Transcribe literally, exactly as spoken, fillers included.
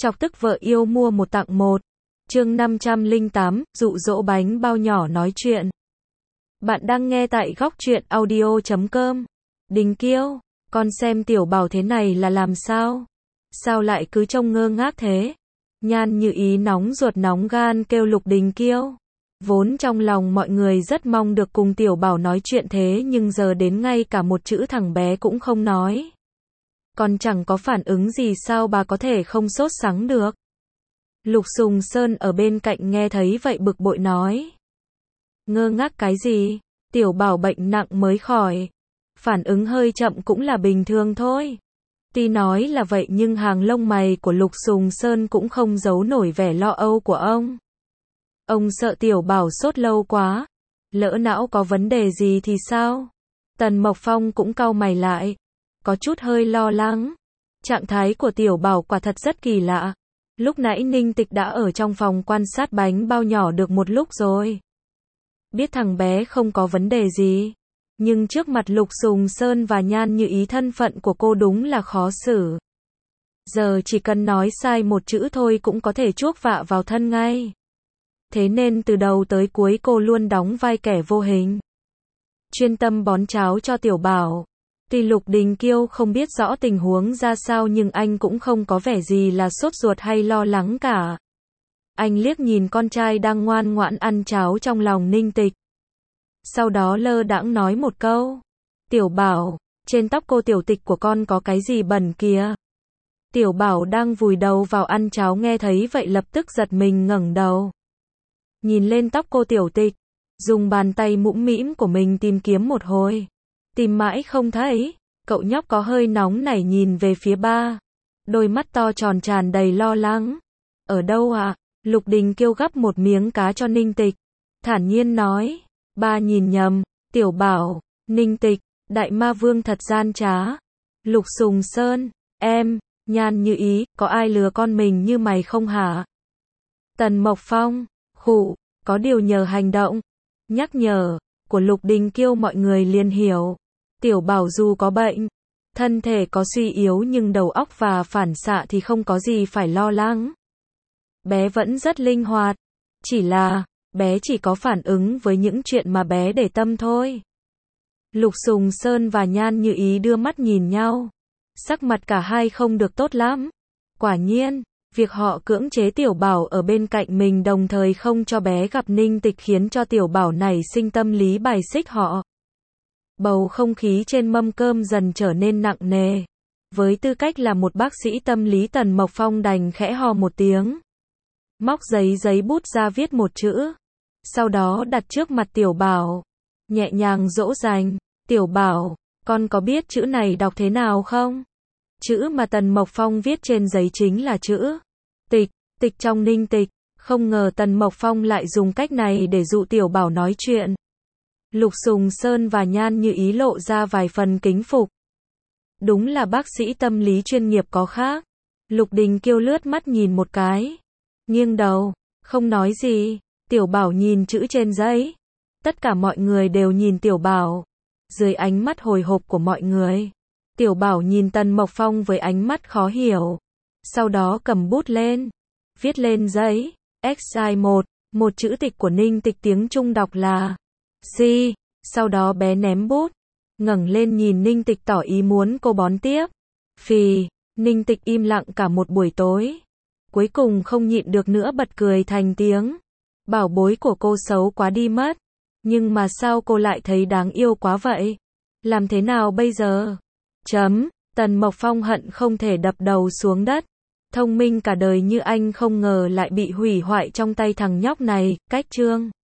Chọc tức vợ yêu mua một tặng một. Chương năm trăm lẻ tám, dụ dỗ bánh bao nhỏ nói chuyện. Bạn đang nghe tại góc truyện audio chấm com. Đình Kiêu, con xem Tiểu Bảo thế này là làm sao? Sao lại cứ trông ngơ ngác thế? Nhan Như Ý nóng ruột nóng gan kêu Lục Đình Kiêu. Vốn trong lòng mọi người rất mong được cùng Tiểu Bảo nói chuyện thế nhưng giờ đến ngay cả một chữ thằng bé cũng không nói. Còn chẳng có phản ứng gì sao bà có thể không sốt sắng được. Lục Sùng Sơn ở bên cạnh nghe thấy vậy bực bội nói. Ngơ ngác cái gì? Tiểu Bảo bệnh nặng mới khỏi. Phản ứng hơi chậm cũng là bình thường thôi. Tuy nói là vậy nhưng hàng lông mày của Lục Sùng Sơn cũng không giấu nổi vẻ lo âu của ông. Ông sợ Tiểu Bảo sốt lâu quá. Lỡ não có vấn đề gì thì sao? Tần Mộc Phong cũng cau mày lại. Có chút hơi lo lắng. Trạng thái của Tiểu Bảo quả thật rất kỳ lạ. Lúc nãy Ninh Tịch đã ở trong phòng quan sát bánh bao nhỏ được một lúc rồi. Biết thằng bé không có vấn đề gì. Nhưng trước mặt Lục Sùng Sơn và Nhan Như Ý thân phận của cô đúng là khó xử. Giờ chỉ cần nói sai một chữ thôi cũng có thể chuốc vạ vào thân ngay. Thế nên từ đầu tới cuối cô luôn đóng vai kẻ vô hình. Chuyên tâm bón cháo cho Tiểu Bảo. Tuy Lục Đình Kiêu không biết rõ tình huống ra sao nhưng anh cũng không có vẻ gì là sốt ruột hay lo lắng cả. Anh liếc nhìn con trai đang ngoan ngoãn ăn cháo trong lòng Ninh Tịch. Sau đó lơ đãng nói một câu. Tiểu Bảo, trên tóc cô tiểu tịch của con có cái gì bẩn kìa? Tiểu Bảo đang vùi đầu vào ăn cháo nghe thấy vậy lập tức giật mình ngẩng đầu. Nhìn lên tóc cô tiểu tịch, dùng bàn tay mũm mĩm của mình tìm kiếm một hồi. Tìm mãi không thấy, cậu nhóc có hơi nóng nảy nhìn về phía ba. Đôi mắt to tròn tràn đầy lo lắng. Ở đâu ạ? À? Lục Đình Kiêu gắp một miếng cá cho Ninh Tịch. Thản nhiên nói, ba nhìn nhầm, Tiểu Bảo, Ninh Tịch, Đại Ma Vương thật gian trá. Lục Sùng Sơn, em, Nhan Như Ý, có ai lừa con mình như mày không hả? Tần Mộc Phong, khụ, có điều nhờ hành động, nhắc nhở của Lục Đình Kiêu mọi người liền hiểu. Tiểu Bảo dù có bệnh, thân thể có suy yếu nhưng đầu óc và phản xạ thì không có gì phải lo lắng. Bé vẫn rất linh hoạt, chỉ là, bé chỉ có phản ứng với những chuyện mà bé để tâm thôi. Lục Sùng Sơn và Nhan Như Ý đưa mắt nhìn nhau. Sắc mặt cả hai không được tốt lắm. Quả nhiên, việc họ cưỡng chế Tiểu Bảo ở bên cạnh mình đồng thời không cho bé gặp Ninh Tịch khiến cho Tiểu Bảo nảy sinh tâm lý bài xích họ. Bầu không khí trên mâm cơm dần trở nên nặng nề. Với tư cách là một bác sĩ tâm lý Tần Mộc Phong đành khẽ hò một tiếng. Móc giấy giấy bút ra viết một chữ. Sau đó đặt trước mặt Tiểu Bảo. Nhẹ nhàng dỗ dành. Tiểu Bảo, con có biết chữ này đọc thế nào không? Chữ mà Tần Mộc Phong viết trên giấy chính là chữ tịch, tịch trong Ninh Tịch. Không ngờ Tần Mộc Phong lại dùng cách này để dụ Tiểu Bảo nói chuyện. Lục Sùng Sơn và Nhan Như Ý lộ ra vài phần kính phục. Đúng là bác sĩ tâm lý chuyên nghiệp có khác. Lục Đình Kiêu lướt mắt nhìn một cái. Nghiêng đầu, không nói gì. Tiểu Bảo nhìn chữ trên giấy. Tất cả mọi người đều nhìn Tiểu Bảo. Dưới ánh mắt hồi hộp của mọi người. Tiểu Bảo nhìn Tần Mộc Phong với ánh mắt khó hiểu. Sau đó cầm bút lên. Viết lên giấy. X I một. Một chữ tịch của Ninh Tịch tiếng Trung đọc là Si. Sau đó bé ném bút. Ngẩng lên nhìn Ninh Tịch tỏ ý muốn cô bón tiếp. Phì. Ninh Tịch im lặng cả một buổi tối. Cuối cùng không nhịn được nữa bật cười thành tiếng. Bảo bối của cô xấu quá đi mất. Nhưng mà sao cô lại thấy đáng yêu quá vậy? Làm thế nào bây giờ? Chấm. Tần Mộc Phong hận không thể đập đầu xuống đất. Thông minh cả đời như anh không ngờ lại bị hủy hoại trong tay thằng nhóc này. Cách chương.